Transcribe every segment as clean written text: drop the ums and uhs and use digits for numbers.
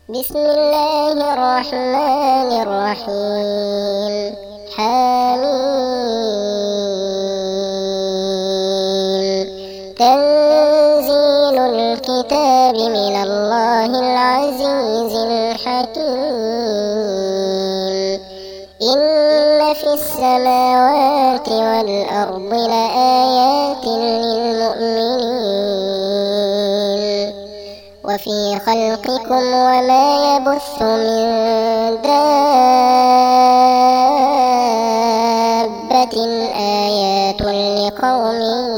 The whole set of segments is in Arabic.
بسم الله الرحمن الرحيم. حميم. تنزيل الكتاب من الله العزيز الحكيم. إن في السماوات والأرض لآيات للمؤمنين وفي خلقكم وما يبث من دابة آيات لقوم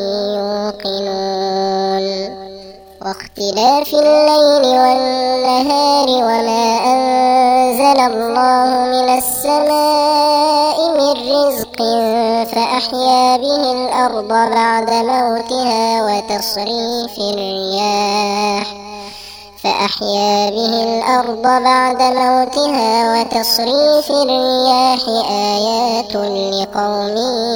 يوقنون. واختلاف الليل والنهار وما أنزل الله من السماء من رزق فأحيا به الأرض بعد موتها وتصريف الرياح آيات لقوم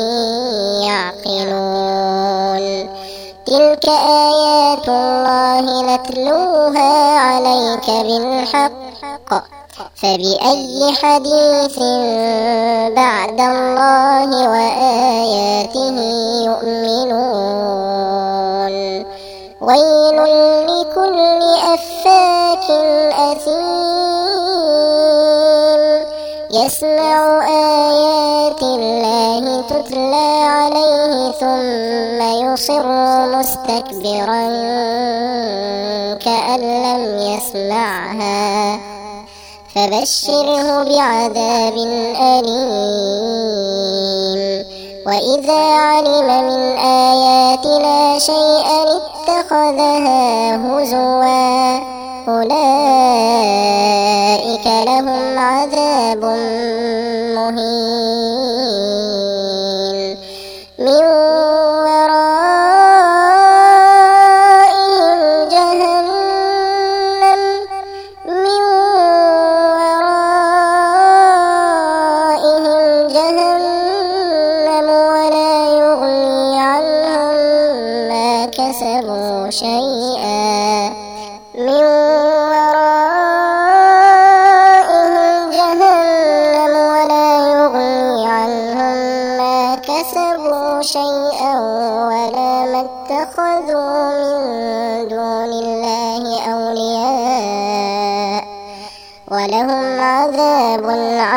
يعقلون. تلك آيات الله نتلوها عليك بالحق فبأي حديث بعد الله وآياته يؤمنون. ويل لكل أفاك أثيم يسمع آيات الله تتلى عليه ثم يصر مستكبرا كأن لم يسمعها فبشره بعذاب أليم. وإذا علم من آياتنا شيئا اتخذها هزوا أولئك لهم عذاب مهين من ورائهم جهنم ولا يغني عنهم ما كسبوا شيئا ولا ما اتخذوا من دون الله أولياء ولهم عذاب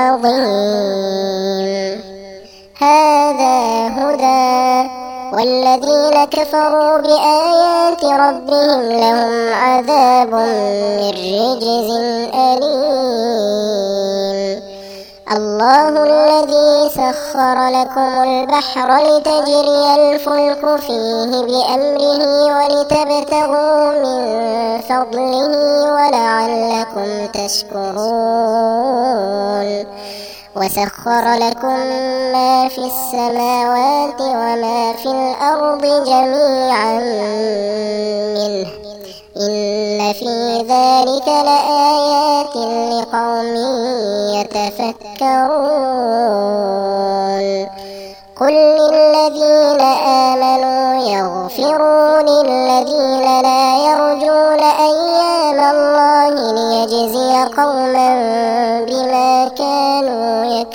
عظيم. هذا هدى والذين كفروا بآيات ربهم لهم عذاب من رجز أليم. الله الذي سخر لكم البحر لتجري الفلك فيه بأمره ولتبتغوا من فضله ولعلكم تشكرون. وسخر لكم ما في السماوات وما في الأرض جميعا منه إن في ذلك لآيات لقوم يتفكرون. قل للذين آمنوا يغفروا للذين لا يرجون أيام الله ليجزي قوما بما كانوا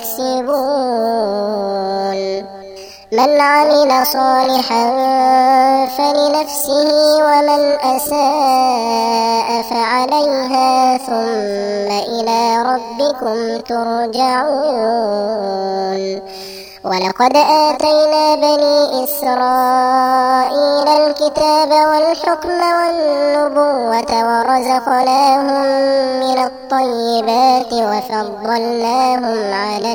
يكسبون. من عمل صالحا فلنفسه ومن أساء فعليها ثم إلى ربكم ترجعون. ولقد آتينا بني إسرائيل الكتاب والحكم والنبوة ورزقناهم من الطيبات وفضلناهم على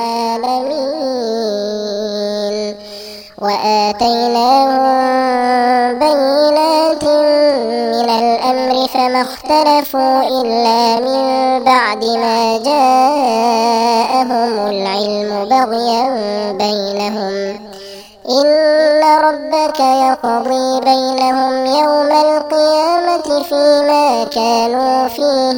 العالمين وآتيناهم بينات من الأمر فما اختلفوا إلا من بعد ما جاءهم العلم بغيا بينهم. إن ربك يقضي بينهم يوم القيامة فيما كانوا فيه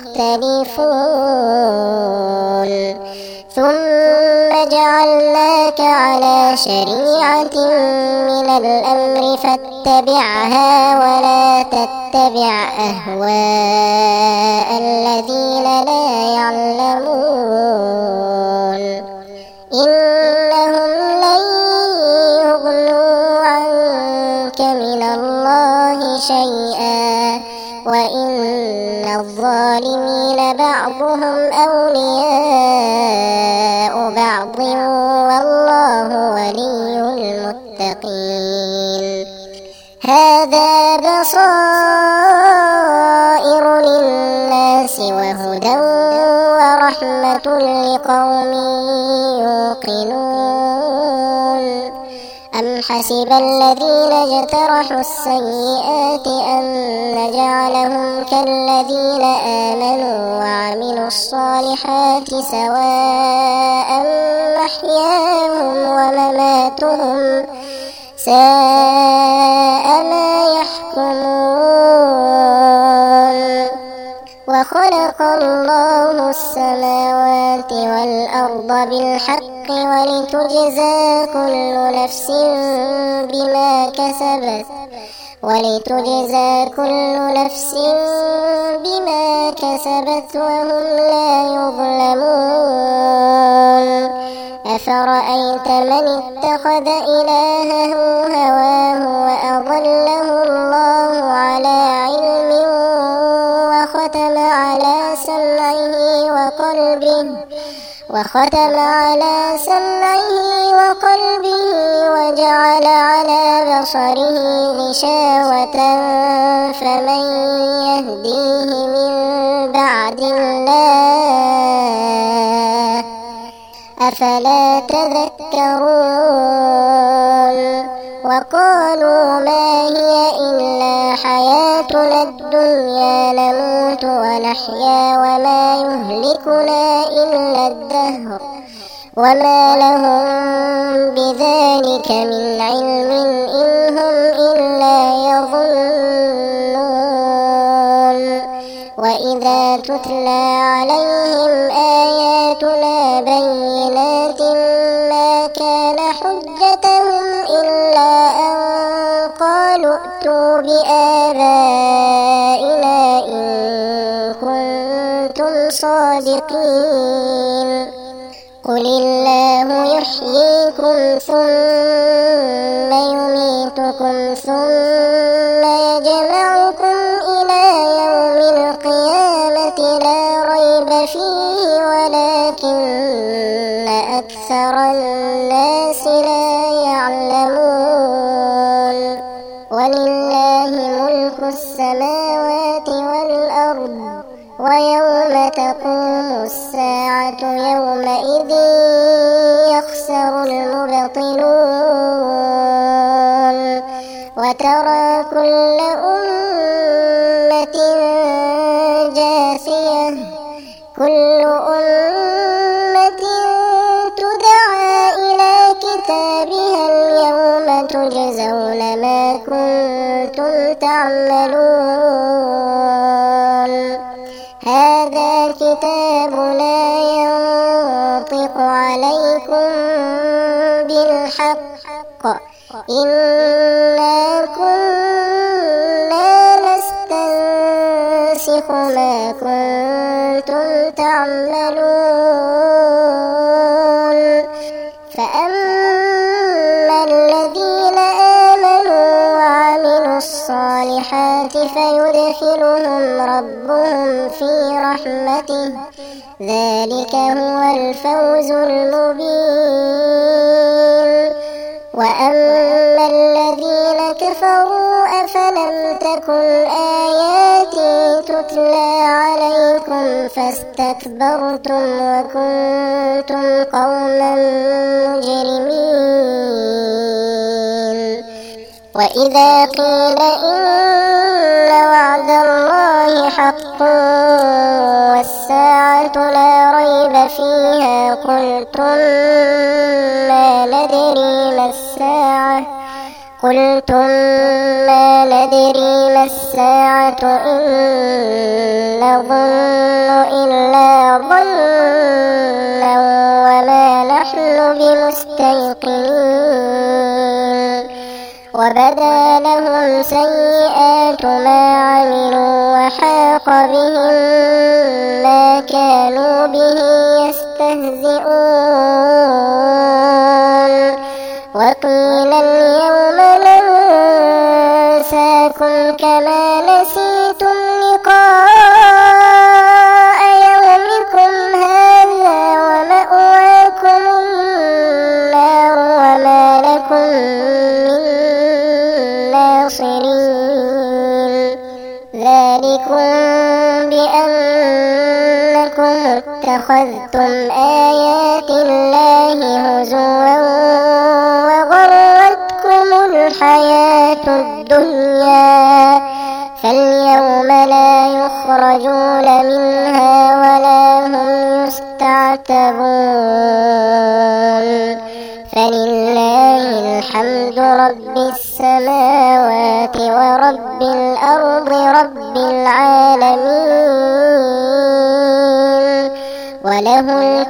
يختلفون. ثم جعلناك على شريعة من الأمر فاتبعها ولا تتبع أهواء الذين لا يعلمون إنهم لن يغنوا عنك من الله شيئا وإن الظالمين بعضهم أولياء بعض والله ولي المتقين هذا بصائر للناس وهدى ورحمة لقوم يوقنون أم حسب الذين اجترحوا السيئات أن نجعلهم كالذين آمنوا وعملوا الصالحات سواء محياهم ومماتهم ساء ما يحكمون وخلق الله السماوات والأرض بالحق ولتجزى كل نفس بما كسبت وهم لا يظلمون أفرأيت من اتخذ إلهه هواه وأضله الله على علم وختم على سمعه وقلبه وجعل على بصره غشاوة فمن يهديه من بعد الله أفلا تذكرون وقالوا ما هي إلا حياتنا الدنيا نموت ونحيا وما يهلكنا إلا الدهر وما لهم بذلك من علم إن هم إلا يظنون وإذا تتلى عليهم آياتنا بينات ما كان حجتهم إلا أن قالوا ائتوا بآبائنا إن كنتم صادقين قل الله يحييكم ثم يميتكم ثم يجمعكم إلى يوم القيامة لا ريب فيه ولكن أكثر الناس لا يعلمون ولله ملك السماوات والأرض ويوم تقوم الساعة يومئذ يخسر المبطلون وترى كل أمة جاثية كل أمة تدعى إلى كتابها اليوم تجزون ما كنتم تعملون هذا كتابنا ينطق عليكم بالحق إنا كنا نستنسخ ما كنتم تعملون فأما الذين آمنوا وعملوا الصالحات فيدخلهم ربهم في رحمته ذلك هو الفوز المبين وأما الذين كفروا أفلم تكن آياتي تتلى عليكم فاستكبرتم وكنتم قوما مجرمين وإذا قيل إن وعد الله حق والساعة لا ريب فيها قلتم ما ندري ما الساعة إن نظن إلا ظنا وما نحن بمستيقنين وبدا لهم سيئات ما عملوا وحاق بهم ما كانوا به يستهزئون وقيل اليوم ننساكم كما نسيتم لقاء يومكم هذا ومأواكم النار وما لكم من ناصرين ذلكم بأنكم اتخذتم آيات الله هزوا وغرتكم الحياة الدنيا فاليوم لا يخرجون منها ولا هم يستعتبون فلله الحمد رب السماوات ورب الأرض رب العالمين وله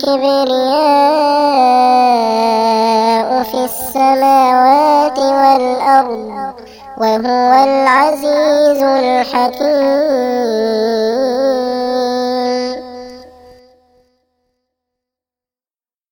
الكبرياء في السماوات والأرض وهو العزيز الحكيم.